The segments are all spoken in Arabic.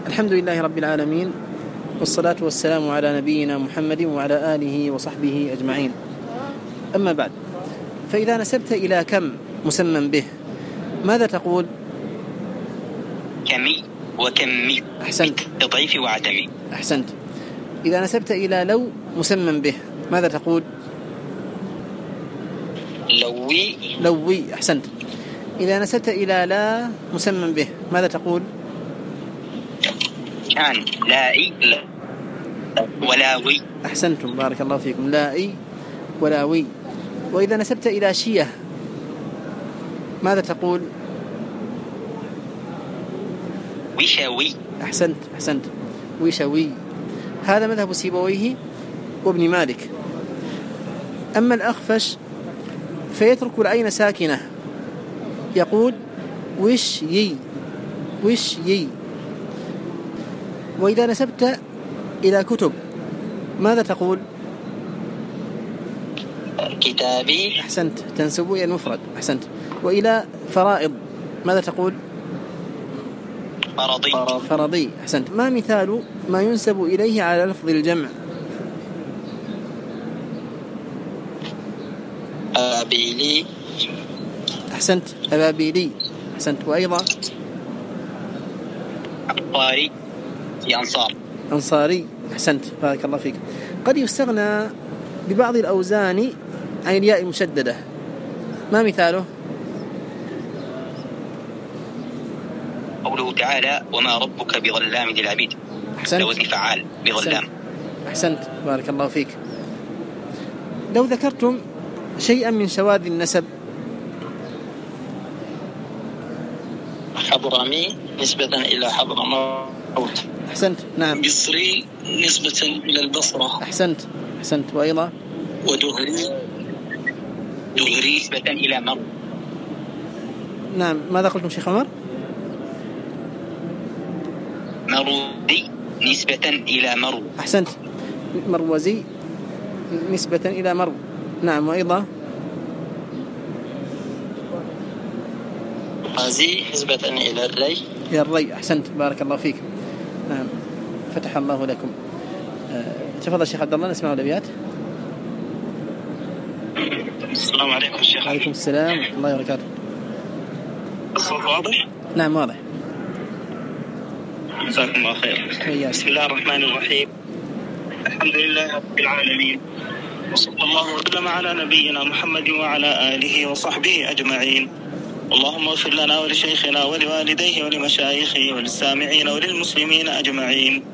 الحمد لله رب العالمين، والصلاة والسلام على نبينا محمد وعلى آله وصحبه أجمعين. أما بعد، فإذا نسبت إلى كم مسمى به ماذا تقول؟ كمي وكمي. أحسنت. تضعيف وعدمي. أحسنت. إذا نسبت إلى لو مسمى به ماذا تقول؟ لوي. لوي. أحسنت. إذا نسبت إلى لا مسمى به ماذا تقول؟ كان لائي ولاوي. أحسنتم، بارك الله فيكم. لائي ولاوي. وإذا نسبت إلى شية ماذا تقول؟ وشوي. أحسنت. أحسنت. وشوي. هذا مذهب سيبويه وابن مالك. أما الأخفش فيترك العين ساكنة، يقول وش يي وش يي. وإذا نسبت إلى كتب ماذا تقول؟ كتابي. أحسنت، تنسب إلى المفرد. أحسنت. وإلى فرائض ماذا تقول؟ فرضي. فرضي. أحسنت. ما مثال ما ينسب إليه على لفظ الجمع؟ أبابيلي. أحسنت. أبابيلي. أحسنت. وأيضا أنصاري. أنصار. أنصاري. أحسنت، بارك الله فيك. قد يستغنى ببعض الأوزان عن الياء المشددة، ما مثاله؟ قوله تعالى وما ربك بظلام للعبيد. أحسنت. لوزن فعال بظلام. أحسنت، بارك الله فيك. لو ذكرتم شيئا من شواذ النسب؟ حضرمي نسبة إلى حضرموت. أحسنت. نعم. مصري نسبة إلى البصرة. أحسنت. أحسنت. وأيضا ودهري نسبة إلى مرو. نعم. ماذا قلتم شيخ عمر؟ مروزي نسبة إلى مرو. أحسنت. مروزي نسبة إلى مرو. نعم. وأيضا رازي نسبة إلى الري. إلى الري. أحسنت، بارك الله فيك. نعم، فتح الله لكم. تفضل شيخ عبد الله، نسمع الأبيات. السلام عليكم شيخ. عليكم السلام ورحمة الله وبركاته. الصوت واضح؟ نعم واضح. جزاكم الله خير. بسم الله الرحمن الرحيم. الحمد لله رب العالمين، وصلى الله وسلم على نبينا محمد وعلى آله وصحبه أجمعين. اللهم اغفر لنا ولشيخنا ولوالديه ولمشايخه وللسامعين وللمسلمين أجمعين.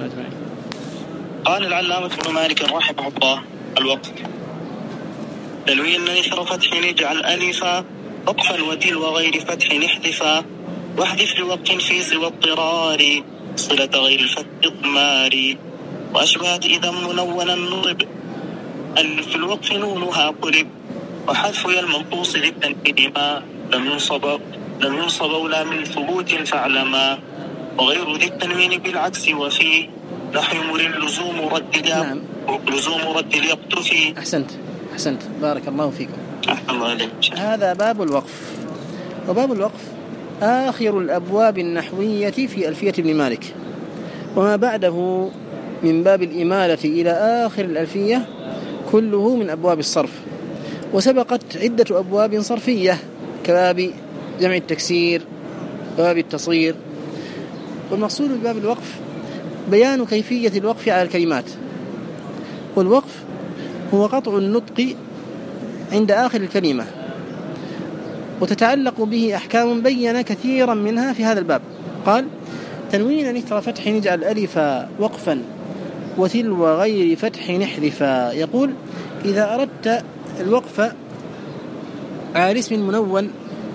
قال العلامة ابن مالك رحمه الله: الوقف تنوين نثر فتح نجعل ألفا وقفا وتل وغير فتح نحذفا واحذف لوقت في سوى اضطرار صلة غير الفتح اضمار وأشبهت إذا منونا نضب ألف الوقف نونها قلب وحذف يا المنقوص للتنكيد ما لم ينصب ولا من ثبوت فاعلما وغير ذي التنوين بالعكس وفي نحو مر لزوم رد. نعم. لزوم رد يقتفي. أحسنت، بارك الله فيكم. أحسن الله عليك. هذا باب الوقف. وباب الوقف آخر الأبواب النحوية في ألفية ابن مالك، وما بعده من باب الإمالة إلى آخر الألفية كله من أبواب الصرف. وسبقت عدة أبواب صرفية كباب جمع التكسير وباب التصغير. والمقصود بباب الوقف بيان كيفية الوقف على الكلمات. والوقف هو قطع النطق عند آخر الكلمة، وتتعلق به أحكام بين كثيرا منها في هذا الباب. قال: تنوين نثر فتح نجعل ألفا وقفا وتلو غير فتح نحذفا. يقول: إذا أردت الوقف على اسم منون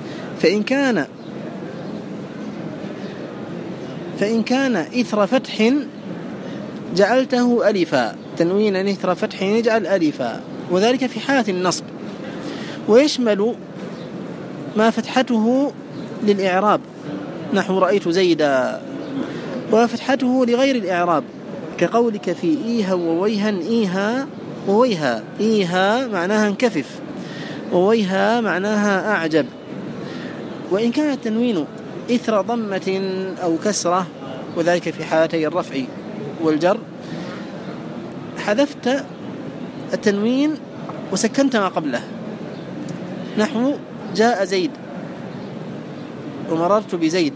فإن كان إثر فتح جعلته ألفا. تنوين نثر فتح نجعل ألفا، وذلك في حالة النصب. ويشمل ما فتحته للإعراب نحو رأيت زيدا، وفتحته لغير الإعراب كقولك في إيها وويها إيها وويها. إيها معناها انكفف، وويها معناها أعجب. وإن كان التنوين إثر ضمة أو كسرة وذلك في حالتي الرفع والجر، حذفت التنوين وسكنت ما قبله، نحو جاء زيد ومررت بزيد،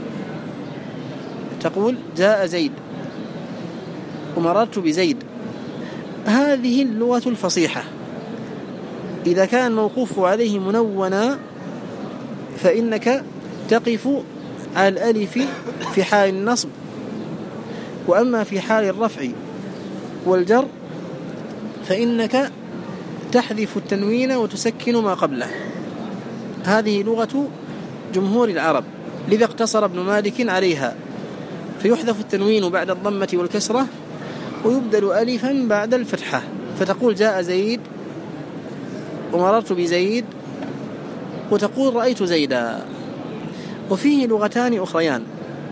تقول جاء زيد ومررت بزيد. هذه اللغة الفصيحة. إذا كان موقوف عليه منونا فإنك تقف على الألف في حال النصب، وأما في حال الرفع والجر فإنك تحذف التنوين وتسكن ما قبله. هذه لغة جمهور العرب، لذا اقتصر ابن مالك عليها، فيحذف التنوين بعد الضمة والكسرة ويبدل ألفا بعد الفتحة، فتقول جاء زيد ومررت بزيد، وتقول رأيت زيدا. وفيه لغتان أخريان،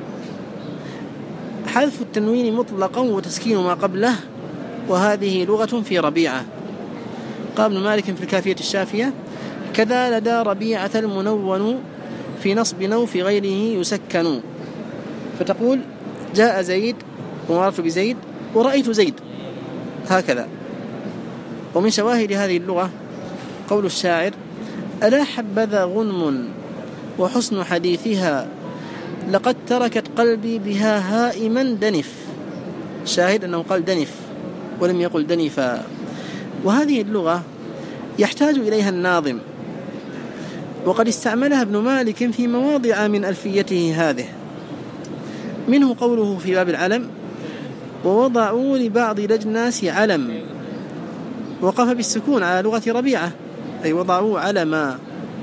حذف التنوين مطلقا وتسكين ما قبله، وهذه لغة في ربيعة. قال ابن مالك في الكافية الشافية: كذا لدى ربيعة المنون في نصب أو في غيره يسكن، فتقول جاء زيد ومررت بزيد ورأيت زيد، هكذا. ومن شواهد هذه اللغة قول الشاعر: ألا حبذا غنم وحسن حديثها، لقد تركت قلبي بها هائما دنف. شاهد أنه قال دنف ولم يقل دنفا. وهذه اللغة يحتاج إليها الناظم، وقد استعملها ابن مالك في مواضع من ألفيته هذه، منه قوله في باب العلم: ووضعوا لبعض الأجناس علم، وقف بالسكون على لغة ربيعة، أي وضعوا علما.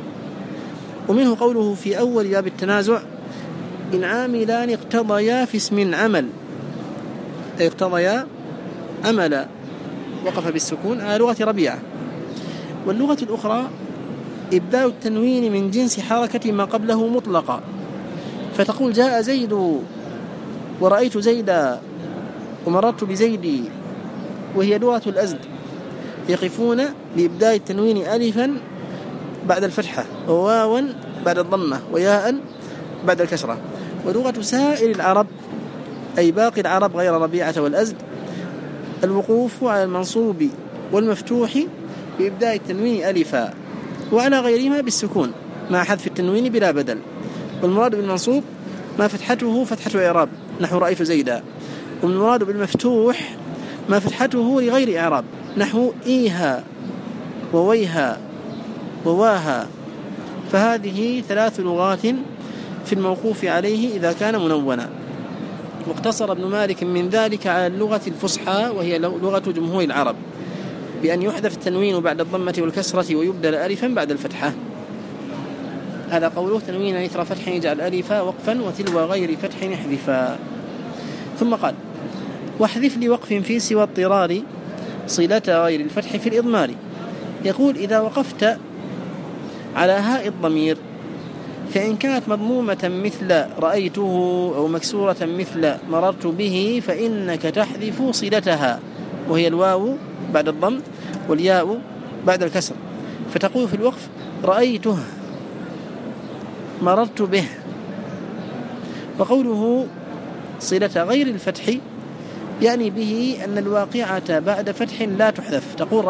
ومنه قوله في أول باب التنازع: إن عاملان اقتضيا في اسم عمل، أي اقتضيا عملا، وقف بالسكون على لغة ربيعة. واللغة الأخرى إبدال التنوين من جنس حركة ما قبله مطلقا، فتقول جاء زيد ورأيت زيدا ومررت بزيدي، وهي لغة الأزد، يقفون بإبدال التنوين ألفا بعد الفتحة، وواوا بعد الضمة، وياء بعد الكسرة. ولغة سائر العرب، أي باقي العرب غير ربيعة والأزد، الوقوف على المنصوب والمفتوح بإبدال التنوين ألفا، وعلى غيرهما بالسكون مع حذف التنوين بلا بدل. والمراد بالمنصوب ما فتحته فتحة إعراب، نحو رأيت زيدا. والمراد بالمفتوح ما فتحته لغير إعراب، نحو إيها وويها وواها. فهذه 3 لغات في الموقوف عليه إذا كان منونا. واقتصر ابن مالك من ذلك على اللغة الفصحى، وهي لغة جمهور العرب، بأن يحذف التنوين بعد الضمة والكسرة ويبدل ألفا بعد الفتحة. هذا قوله: تنوين إثر فتح يجعل ألفا وقفا وتلو غير فتح يحذفا. ثم قال: واحذف لوقف في سوى اضطرار صلة غير الفتح في الإضمار. يقول: إذا وقفت على هاء الضمير فإن كانت مضمومة مثل رأيته أو مكسورة مثل مررت به فإنك تحذف صلتها، وهي الواو بعد الضم والياء بعد الكسر، فتقول في الوقف: رأيته مررت به. وقوله صلة غير الفتح يعني به أن الواقعة بعد فتح لا تحذف، تقول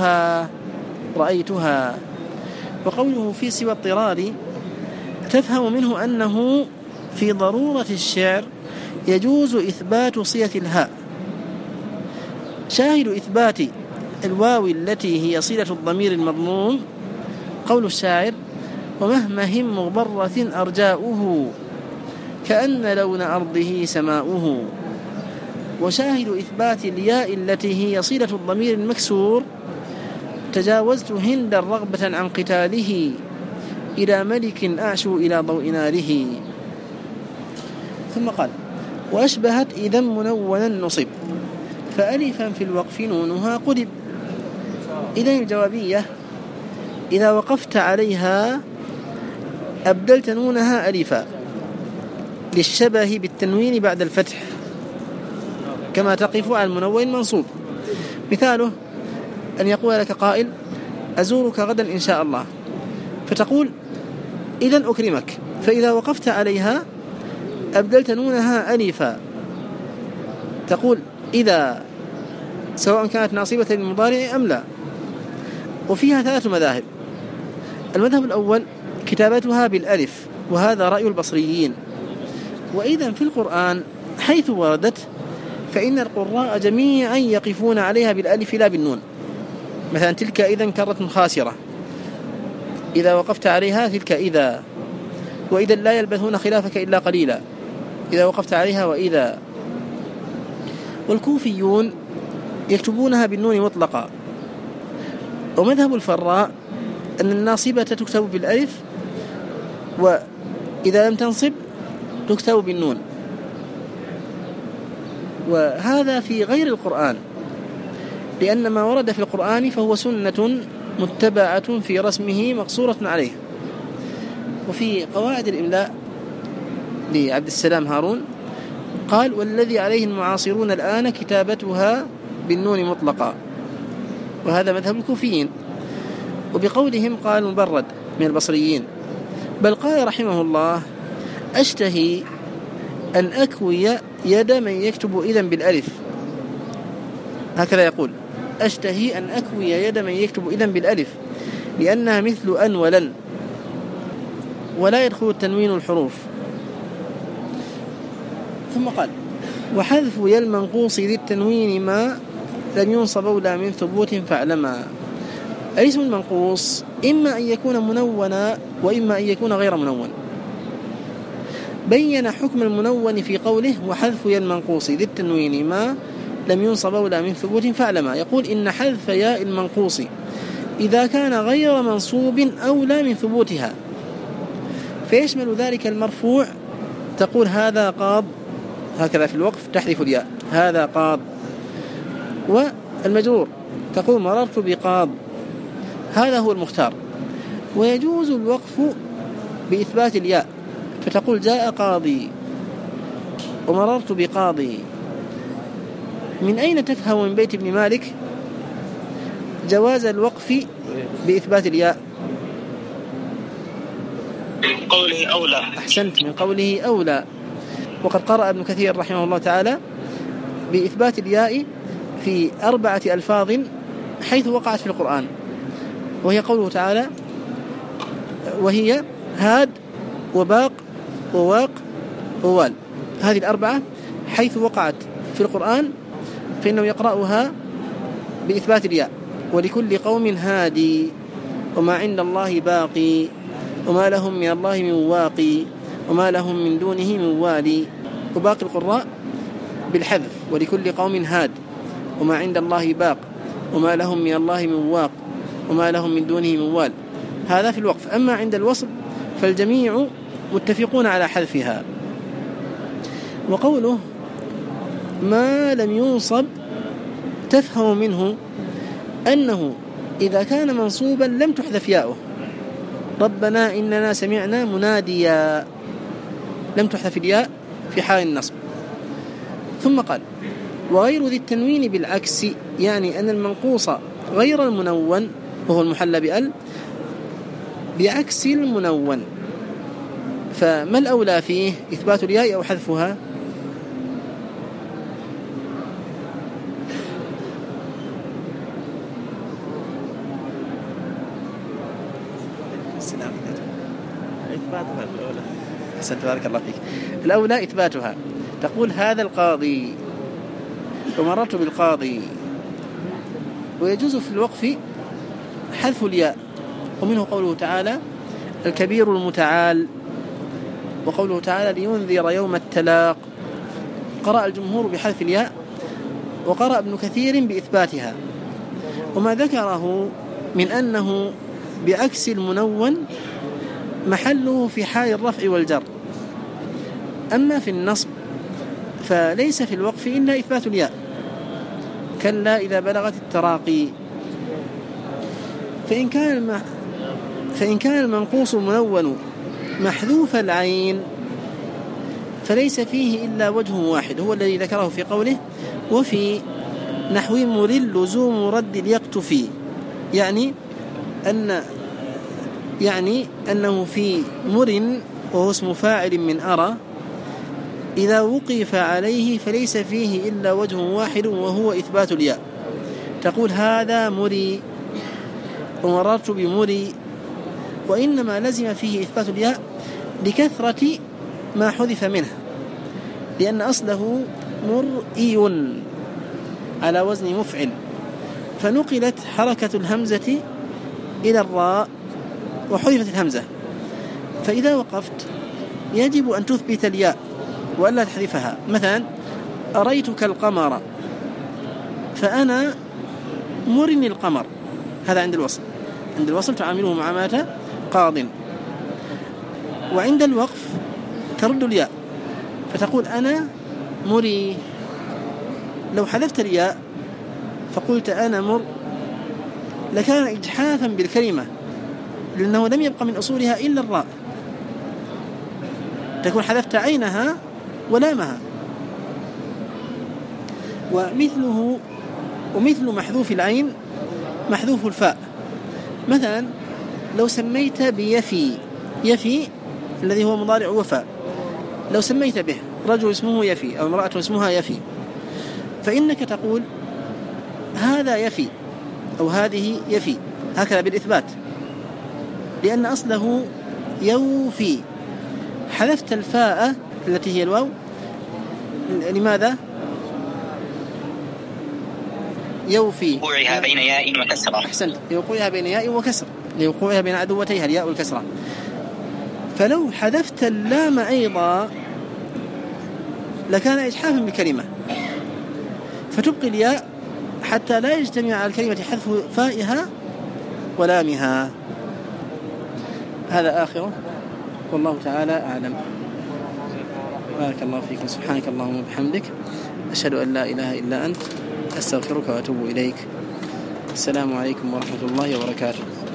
رأيتها. وقوله في سوى اضطرار تفهم منه أنه في ضرورة الشعر يجوز إثبات صلة الهاء. شاهد إثبات الواو التي هي صلة الضمير المضموم قول الشاعر: ومهما هم مغبرة أرجاؤه كأن لون أرضه سماؤه. وشاهد إثبات الياء التي هي صلة الضمير المكسور: تجاوزت هندا رغبة عن قتاله إلى ملك أعشو إلى ضوء ناره. ثم قال: وأشبهت إذا منونا نصب فألفا في الوقف نونها قلب. إذن الجوابية إذا وقفت عليها أبدلت نونها ألفا للشبه بالتنوين بعد الفتح، كما تقف على المنون المنصوب. مثاله أن يقول لك قائل: أزورك غدا إن شاء الله، فتقول: إذن أكرمك. فإذا وقفت عليها أبدلت نونها ألفا تقول إذا، سواء كانت ناصبة للمضارع أم لا. وفيها 3 مذاهب. المذهب الأول كتابتها بالألف، وهذا رأي البصريين. وإذا في القرآن حيث وردت فإن القراء جميعا يقفون عليها بالألف لا بالنون. مثلا تلك إذا كرة خاسرة، إذا وقفت عليها تلك إذا، وإذا لا يلبثون خلافك إلا قليلا، إذا وقفت عليها وإذا. والكوفيون يكتبونها بالنون مطلقا. ومذهب الفراء أن الناصبة تكتب بالألف، وإذا لم تنصب تكتب بالنون. وهذا في غير القرآن، لأن ما ورد في القرآن فهو سنة متبعة في رسمه مقصورة عليه. وفي قواعد الإملاء لعبد السلام هارون قال: والذي عليه المعاصرون الآن كتابتها بالنون مطلقا. وهذا مذهب الكوفيين. وبقولهم قال مبرد من البصريين، بل قال رحمه الله: أشتهي أن أكوي يد من يكتب إذن بالألف. هكذا يقول: أشتهي أن أكوي يد من يكتب إذن بالألف، لأنها مثل أن ولن، ولا يدخل التنوين الحروف. ثم قال: وحذف يا المنقوص ذي التنوين ما لم ينصب أولى من ثبوت فاعلما. الاسم المنقوص إما أن يكون منونا وإما أن يكون غير منون. بين حكم المنون في قوله: وحذف يا المنقوص ذي التنوين ما لم ينصب أولى من ثبوت فاعلما. يقول إن حذف ياء المنقوص إذا كان غير منصوب أولى من ثبوتها، فيشمل ذلك المرفوع. تقول هذا قاض، هكذا في الوقف تحذف الياء، هذا قاض. والمجرور تقول مررت بقاض، هذا هو المختار. ويجوز الوقف بإثبات الياء، فتقول جاء قاضي ومررت بقاضي. من أين تفهم من بيت ابن مالك جواز الوقف بإثبات الياء؟ من قوله أولى. أحسنت، من قوله أولى. وقد قرأ ابن كثير رحمه الله تعالى بإثبات الياء في 4 ألفاظ حيث وقعت في القرآن، وهي قوله تعالى: وهي هاد وباق وواق ووال. هذه 4 حيث وقعت في القرآن فإنه يقرأها بإثبات الياء. ولكل قوم هادي، وما عند الله باقي، وما لهم من الله من واقي، وما لهم من دونه من والي. وباقي القراء بالحذف: ولكل قوم هاد، وما عند الله باق، وما لهم من الله من واق، وما لهم من دونه من وال. هذا في الوقف. أما عند الوصل فالجميع متفقون على حذفها. وقوله ما لم ينصب تفهم منه أنه إذا كان منصوبا لم تحذف ياؤه. ربنا إننا سمعنا مناديا، لم تحذف الياء في حال النصب. ثم قال: وغير ذي التنوين بالعكس، يعني أن المنقوص غير المنون وهو المحلى بأل بعكس المنون. فما الأولى فيه، إثبات الياء أو حذفها؟ إثباتها الأولى. أحسنت، بارك الله فيك. الأولى إثباتها. تقول هذا القاضي ومررت بالقاضي. ويجوز في الوقف حذف الياء، ومنه قوله تعالى: الكبير المتعال، وقوله تعالى: لينذر يوم التلاق. قرأ الجمهور بحذف الياء، وقرأ ابن كثير بإثباتها. وما ذكره من أنه بعكس المنون محله في حال الرفع والجر. أما في النصب فليس في الوقف إلا إثبات الياء، كلا إذا بلغت التراقي. فإن كان المنقوص المنون محذوف العين فليس فيه إلا وجه واحد، هو الذي ذكره في قوله: وفي نحو مرل ذو مرد يقتفي، يعني أنه في مر وهو اسم فاعل من أرى إذا وقف عليه فليس فيه إلا وجه واحد وهو إثبات الياء. تقول هذا مري ومررت بمري، وإنما لزم فيه إثبات الياء لكثرة ما حذف منه، لأن أصله مرئي على وزن مفعل، فنقلت حركة الهمزة إلى الراء وحذفت الهمزة. فإذا وقفت يجب أن تثبت الياء وألا تحذفها. مثلا أريتك القمر، فأنا مرني القمر، هذا عند الوصل. عند الوصل تعامله معاملة قاض، وعند الوقف ترد الياء فتقول أنا مري. لو حذفت الياء فقلت أنا مر لكان إجحافا بالكلمة، لأنه لم يبقى من أصولها إلا الراء، تكون حذفت عينها ولامها. ومثل محذوف العين محذوف الفاء. مثلا لو سميت بيفي، يفي الذي هو مضارع وفاء، لو سميت به رجل اسمه يفي أو امرأة اسمها يفي، فإنك تقول هذا يفي أو هذه يفي، هكذا بالإثبات، لأن أصله يوفي. حذفت الفاء التي هي الواو، لماذا؟ يوفي وقوعها بين ياء وكسرة. أحسنت، لوقوعها بين ياء وكسر، لوقوعها بين عدوتيها الياء والكسرة. فلو حذفت اللام أيضا لكان إجحافا بالكلمة، فتبقي الياء حتى لا يجتمع على الكلمة حذف فائها ولامها. هذا آخره، والله تعالى أعلم. بارك الله فيكم. سبحانك اللهم وبحمدك، أشهد أن لا إله إلا أنت، أستغفرك وأتوب إليك. السلام عليكم ورحمة الله وبركاته.